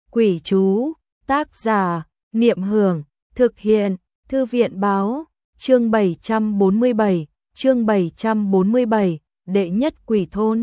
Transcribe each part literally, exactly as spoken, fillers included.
Quỷ chú, tác giả, Niệm Hưởng, thực hiện, Thư viện Báo, chương bảy trăm bốn mươi bảy, chương bảy trăm bốn mươi bảy, đệ nhất quỷ thôn.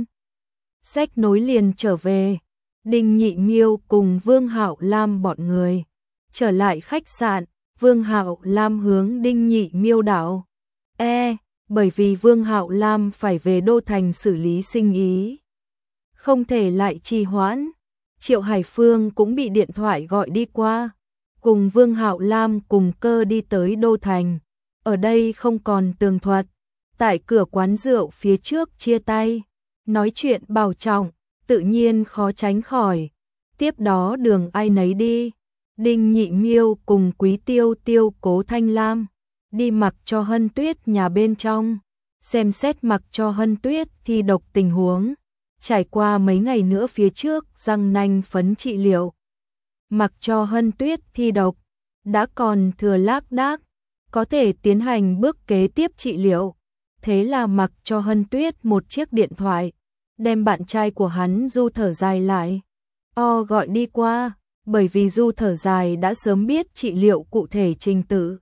Sách nối liền trở về, Đinh Nhị Miêu cùng Vương Hạo Lam bọn người. Trở lại khách sạn, Vương Hạo Lam hướng Đinh Nhị Miêu đảo. E, bởi vì Vương Hạo Lam phải về Đô Thành xử lý sinh ý. Không thể lại trì hoãn. Triệu Hải Phương cũng bị điện thoại gọi đi qua, cùng Vương Hạo Lam cùng cơ đi tới Đô Thành. Ở đây không còn tường thuật, tại cửa quán rượu phía trước chia tay, nói chuyện bảo trọng, tự nhiên khó tránh khỏi. Tiếp đó đường ai nấy đi, Đinh Nhị Miêu cùng Quý Tiêu Tiêu Cố Thanh Lam, đi Mặc Cho Hân Tuyết nhà bên trong, xem xét Mặc Cho Hân Tuyết thi độc tình huống. Trải qua mấy ngày nữa phía trước răng nanh phấn trị liệu, Mặc Cho Hân Tuyết thi độc, đã còn thừa lác đác, có thể tiến hành bước kế tiếp trị liệu. Thế là Mặc Cho Hân Tuyết một chiếc điện thoại, đem bạn trai của hắn Du Thở Dài lại. O gọi đi qua, bởi vì Du Thở Dài đã sớm biết trị liệu cụ thể trình tự.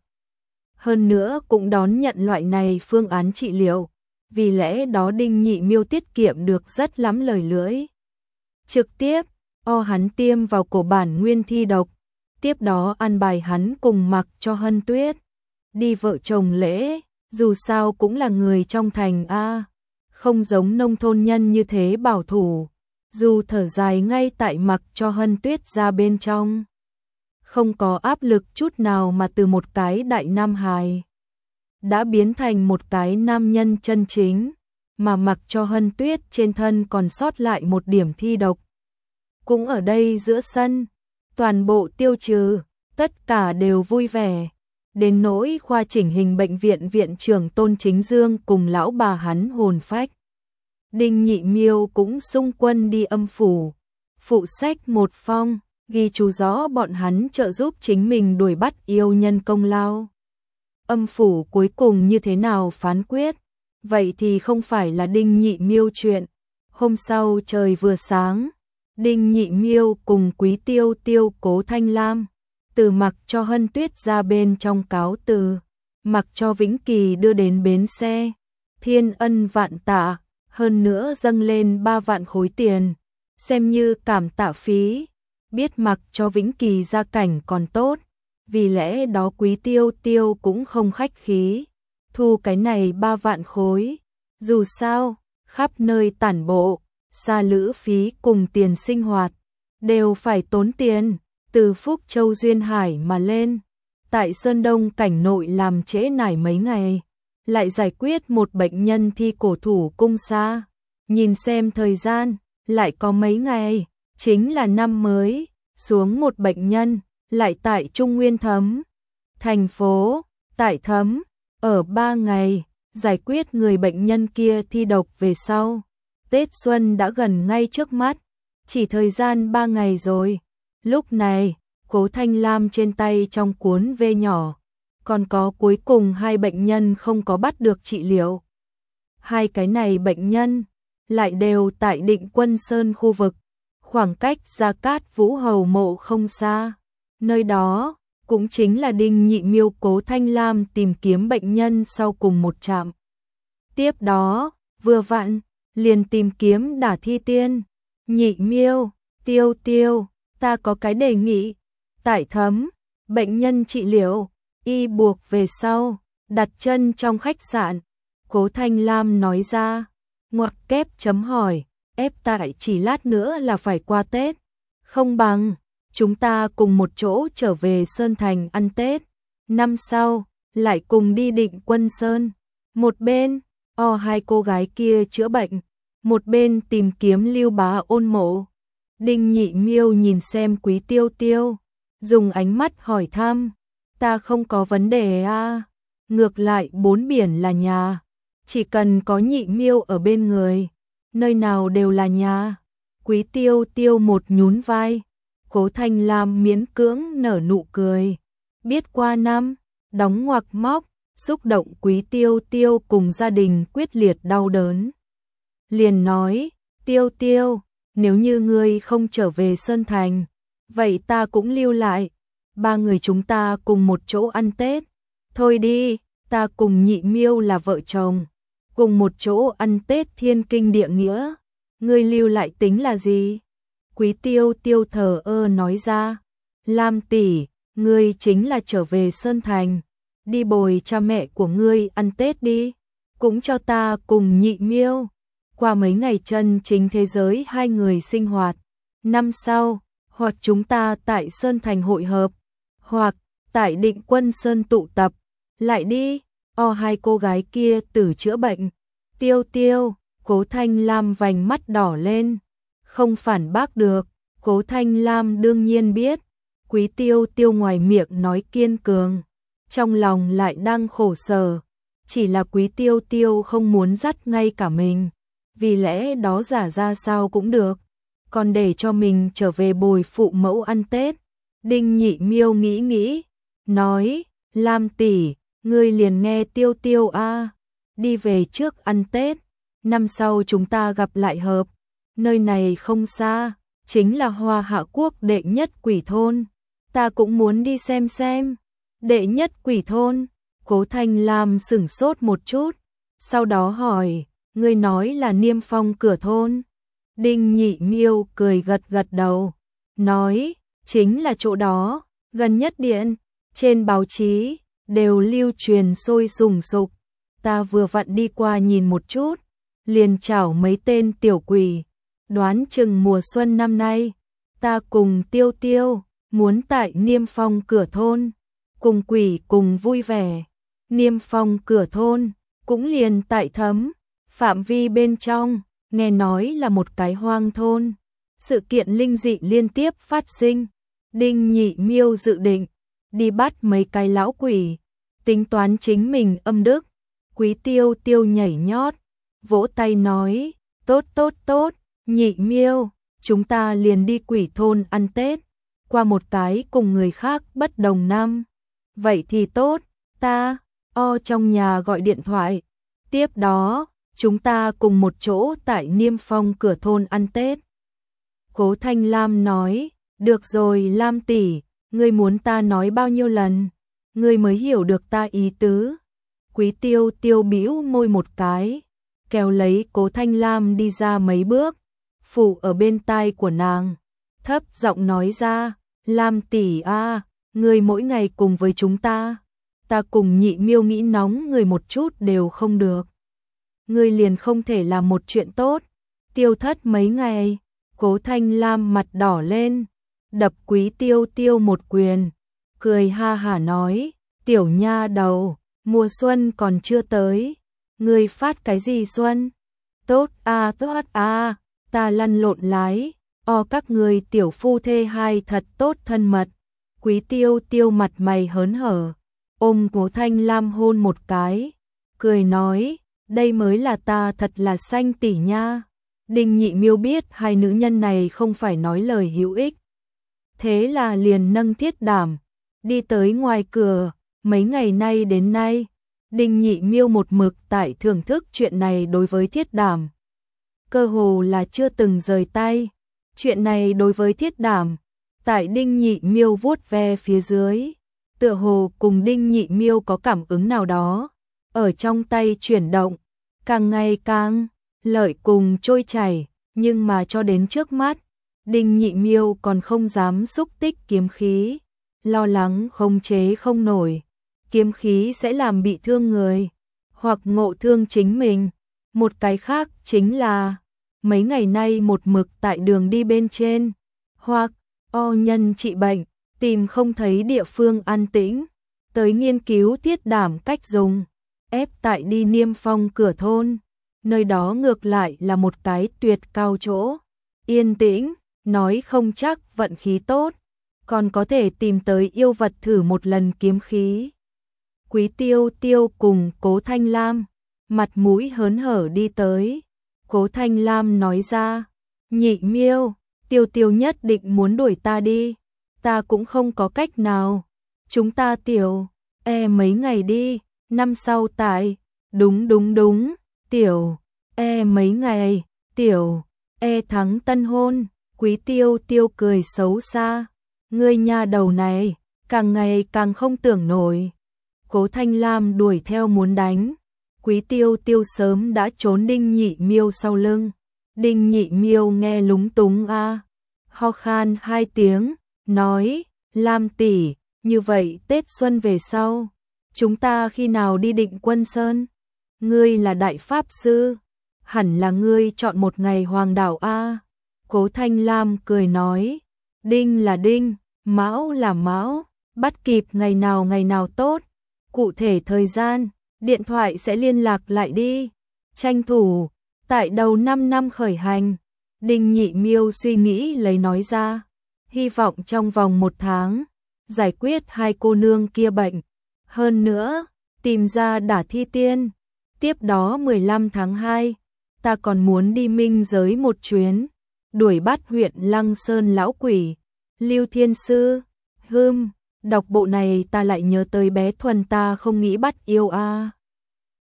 Hơn nữa cũng đón nhận loại này phương án trị liệu. Vì lẽ đó Đinh Nhị Miêu tiết kiệm được rất lắm lời lưỡi. Trực tiếp, o hắn tiêm vào cổ bản nguyên thi độc, tiếp đó ăn bài hắn cùng Mặc Cho Hân Tuyết. Đi vợ chồng lễ, dù sao cũng là người trong thành A, không giống nông thôn nhân như thế bảo thủ. Dù Thở Dài ngay tại Mặc Cho Hân Tuyết ra bên trong, không có áp lực chút nào mà từ một cái đại nam hài đã biến thành một cái nam nhân chân chính, mà Mặc Cho Hân Tuyết trên thân còn sót lại một điểm thi độc. Cũng ở đây giữa sân, toàn bộ tiêu trừ, tất cả đều vui vẻ. Đến nỗi khoa chỉnh hình bệnh viện viện trưởng Tôn Chính Dương cùng lão bà hắn hồn phách. Đinh Nhị Miêu cũng xung quân đi âm phủ, phụ sách một phong, ghi chú rõ bọn hắn trợ giúp chính mình đuổi bắt yêu nhân công lao. Âm phủ cuối cùng như thế nào phán quyết, vậy thì không phải là Đinh Nhị Miêu chuyện. Hôm sau trời vừa sáng, Đinh Nhị Miêu cùng Quý Tiêu Tiêu Cố Thanh Lam từ Mặc Cho Hân Tuyết ra bên trong cáo từ, Mặc Cho Vĩnh Kỳ đưa đến bến xe, thiên ân vạn tạ, hơn nữa dâng lên ba vạn khối tiền, xem như cảm tạ phí. Biết Mặc Cho Vĩnh Kỳ gia cảnh còn tốt, vì lẽ đó Quý Tiêu Tiêu cũng không khách khí, thu cái này ba vạn khối. Dù sao, khắp nơi tản bộ, xa lữ phí cùng tiền sinh hoạt, đều phải tốn tiền. Từ Phúc Châu Duyên Hải mà lên, tại Sơn Đông cảnh nội làm trễ nải mấy ngày, lại giải quyết một bệnh nhân thi cổ thủ cung xa. Nhìn xem thời gian, lại có mấy ngày, chính là năm mới, xuống một bệnh nhân, lại tại Trung Nguyên Thấm thành phố, tại Thấm, ở ba ngày, giải quyết người bệnh nhân kia thi độc về sau. Tết Xuân đã gần ngay trước mắt, chỉ thời gian ba ngày rồi. Lúc này, Cố Thanh Lam trên tay trong cuốn vê nhỏ, còn có cuối cùng hai bệnh nhân không có bắt được trị liệu. Hai cái này bệnh nhân lại đều tại Định Quân Sơn khu vực, khoảng cách Gia Cát Vũ Hầu mộ không xa. Nơi đó cũng chính là Đinh Nhị Miêu Cố Thanh Lam tìm kiếm bệnh nhân sau cùng một trạm. Tiếp đó, vừa vặn, liền tìm kiếm Đả Thi Tiên. Nhị Miêu, Tiêu Tiêu, ta có cái đề nghị. Tại Thấm, bệnh nhân trị liệu, y buộc về sau, đặt chân trong khách sạn. Cố Thanh Lam nói ra, ngoặc kép chấm hỏi, ép tại chỉ lát nữa là phải qua Tết. Không bằng, chúng ta cùng một chỗ trở về Sơn Thành ăn Tết. Năm sau, lại cùng đi Định Quân Sơn. Một bên, o hai cô gái kia chữa bệnh, một bên tìm kiếm Lưu Bá Ôn mộ. Đinh Nhị Miêu nhìn xem Quý Tiêu Tiêu, dùng ánh mắt hỏi thăm, ta không có vấn đề à, ngược lại bốn biển là nhà, chỉ cần có Nhị Miêu ở bên người, nơi nào đều là nhà. Quý Tiêu Tiêu một nhún vai, Cố Thanh Lam miễn cưỡng nở nụ cười, biết qua năm, đóng ngoặc móc, xúc động Quý Tiêu Tiêu cùng gia đình quyết liệt đau đớn. Liền nói, Tiêu Tiêu, nếu như ngươi không trở về Sơn Thành, vậy ta cũng lưu lại, ba người chúng ta cùng một chỗ ăn Tết. Thôi đi, ta cùng Nhị Miêu là vợ chồng, cùng một chỗ ăn Tết thiên kinh địa nghĩa, ngươi lưu lại tính là gì? Quý Tiêu Tiêu thờ ơ nói ra, Lam tỷ, ngươi chính là trở về Sơn Thành, đi bồi cha mẹ của ngươi ăn Tết đi, cũng cho ta cùng Nhị Miêu qua mấy ngày chân chính thế giới hai người sinh hoạt. Năm sau, hoặc chúng ta tại Sơn Thành hội hợp, hoặc tại Định Quân Sơn tụ tập, lại đi. O hai cô gái kia tử chữa bệnh. Tiêu Tiêu, Cố Thanh Lam vành mắt đỏ lên, không phản bác được. Cố Thanh Lam đương nhiên biết, Quý Tiêu Tiêu ngoài miệng nói kiên cường, trong lòng lại đang khổ sở, chỉ là Quý Tiêu Tiêu không muốn dắt ngay cả mình, vì lẽ đó giả ra sao cũng được, còn để cho mình trở về bồi phụ mẫu ăn Tết. Đinh Nhị Miêu nghĩ nghĩ, nói, Lam tỷ, ngươi liền nghe Tiêu Tiêu a, đi về trước ăn Tết, năm sau chúng ta gặp lại hợp, nơi này không xa, chính là Hoa Hạ Quốc đệ nhất quỷ thôn, ta cũng muốn đi xem xem. Đệ nhất quỷ thôn? Cố Thanh Lam sửng sốt một chút, sau đó hỏi, ngươi nói là Niêm Phong Cửa thôn? Đinh Nhị Miêu cười gật gật đầu, nói, chính là chỗ đó, gần nhất điện, trên báo chí đều lưu truyền sôi sùng sục, ta vừa vặn đi qua nhìn một chút, liền chảo mấy tên tiểu quỷ, đoán chừng mùa xuân năm nay, ta cùng Tiêu Tiêu muốn tại Niêm Phong Cửa thôn, cùng quỷ cùng vui vẻ. Niêm Phong Cửa thôn cũng liền tại Thấm phạm vi bên trong, nghe nói là một cái hoang thôn, sự kiện linh dị liên tiếp phát sinh. Đinh Nhị Miêu dự định đi bắt mấy cái lão quỷ, tính toán chính mình âm đức. Quý Tiêu Tiêu nhảy nhót, vỗ tay nói, tốt tốt tốt, Nhị Miêu, chúng ta liền đi quỷ thôn ăn Tết, qua một cái cùng người khác bất đồng năm. Vậy thì tốt, ta, o trong nhà gọi điện thoại, tiếp đó, chúng ta cùng một chỗ tại Niêm Phong Cửa thôn ăn Tết. Cố Thanh Lam nói, được rồi Lam tỷ, ngươi muốn ta nói bao nhiêu lần, ngươi mới hiểu được ta ý tứ. Quý Tiêu Tiêu bĩu môi một cái, kéo lấy Cố Thanh Lam đi ra mấy bước, phủ ở bên tai của nàng, thấp giọng nói ra, Lam tỷ a, ngươi mỗi ngày cùng với chúng ta, ta cùng Nhị Miêu nghĩ nóng người một chút đều không được. Ngươi liền không thể làm một chuyện tốt, tiêu thất mấy ngày. Cố Thanh Lam mặt đỏ lên, đập Quý Tiêu Tiêu một quyền, cười ha hả nói, tiểu nha đầu, mùa xuân còn chưa tới, ngươi phát cái gì xuân? Tốt a tốt a, ta lăn lộn lái, o các ngươi tiểu phu thê hai thật tốt thân mật. Quý Tiêu Tiêu mặt mày hớn hở, ôm Cố Thanh Lam hôn một cái, cười nói, đây mới là ta thật là xanh tỷ nha. Đinh Nhị Miêu biết hai nữ nhân này không phải nói lời hữu ích, thế là liền nâng thiết đảm, đi tới ngoài cửa. Mấy ngày nay đến nay, Đinh Nhị Miêu một mực tại thưởng thức chuyện này đối với thiết đảm, cơ hồ là chưa từng rời tay. Chuyện này đối với thiết đảm, tại Đinh Nhị Miêu vuốt ve phía dưới, tựa hồ cùng Đinh Nhị Miêu có cảm ứng nào đó, ở trong tay chuyển động, càng ngày càng lợi cùng trôi chảy, nhưng mà cho đến trước mắt, Đinh Nhị Miêu còn không dám xúc tích kiếm khí, lo lắng khống chế không nổi, kiếm khí sẽ làm bị thương người, hoặc ngộ thương chính mình. Một cái khác chính là, mấy ngày nay một mực tại đường đi bên trên, hoặc o nhân trị bệnh, tìm không thấy địa phương an tĩnh, tới nghiên cứu thiết đảm cách dùng, ép tại đi Niêm Phong Cửa thôn. Nơi đó ngược lại là một cái tuyệt cao chỗ, yên tĩnh, nói không chắc vận khí tốt, còn có thể tìm tới yêu vật thử một lần kiếm khí. Quý Tiêu Tiêu cùng Cố Thanh Lam, mặt mũi hớn hở đi tới. Cố Thanh Lam nói ra, Nhị Miêu, Tiêu Tiêu nhất định muốn đuổi ta đi, ta cũng không có cách nào, chúng ta tiểu, e mấy ngày đi, năm sau tại, đúng đúng đúng. Tiểu, e mấy ngày, tiểu, e tháng tân hôn. Quý Tiêu Tiêu cười xấu xa, Ngươi nha đầu này, càng ngày càng không tưởng nổi. Cố Thanh Lam đuổi theo muốn đánh. Quý Tiêu Tiêu sớm đã trốn Đinh Nhị Miêu sau lưng. Đinh Nhị Miêu nghe lúng túng a, ho khan hai tiếng, nói, Lam tỷ, như vậy Tết Xuân về sau, chúng ta khi nào đi Định Quân Sơn? Ngươi là đại pháp sư, hẳn là ngươi chọn một ngày hoàng đảo a. Cố Thanh Lam cười nói, đinh là đinh, mão là mão, bắt kịp ngày nào ngày nào tốt, cụ thể thời gian, điện thoại sẽ liên lạc lại đi, tranh thủ, tại đầu năm năm khởi hành. Đinh Nhị Miêu suy nghĩ lấy nói ra, hy vọng trong vòng một tháng, giải quyết hai cô nương kia bệnh, hơn nữa, tìm ra Đả Thi Tiên. Tiếp đó mười lăm tháng hai, ta còn muốn đi minh giới một chuyến, đuổi bắt huyện Lăng Sơn lão quỷ, Lưu Thiên Sư. Hừm, đọc bộ này ta lại nhớ tới bé Thuần ta không nghĩ bắt yêu a.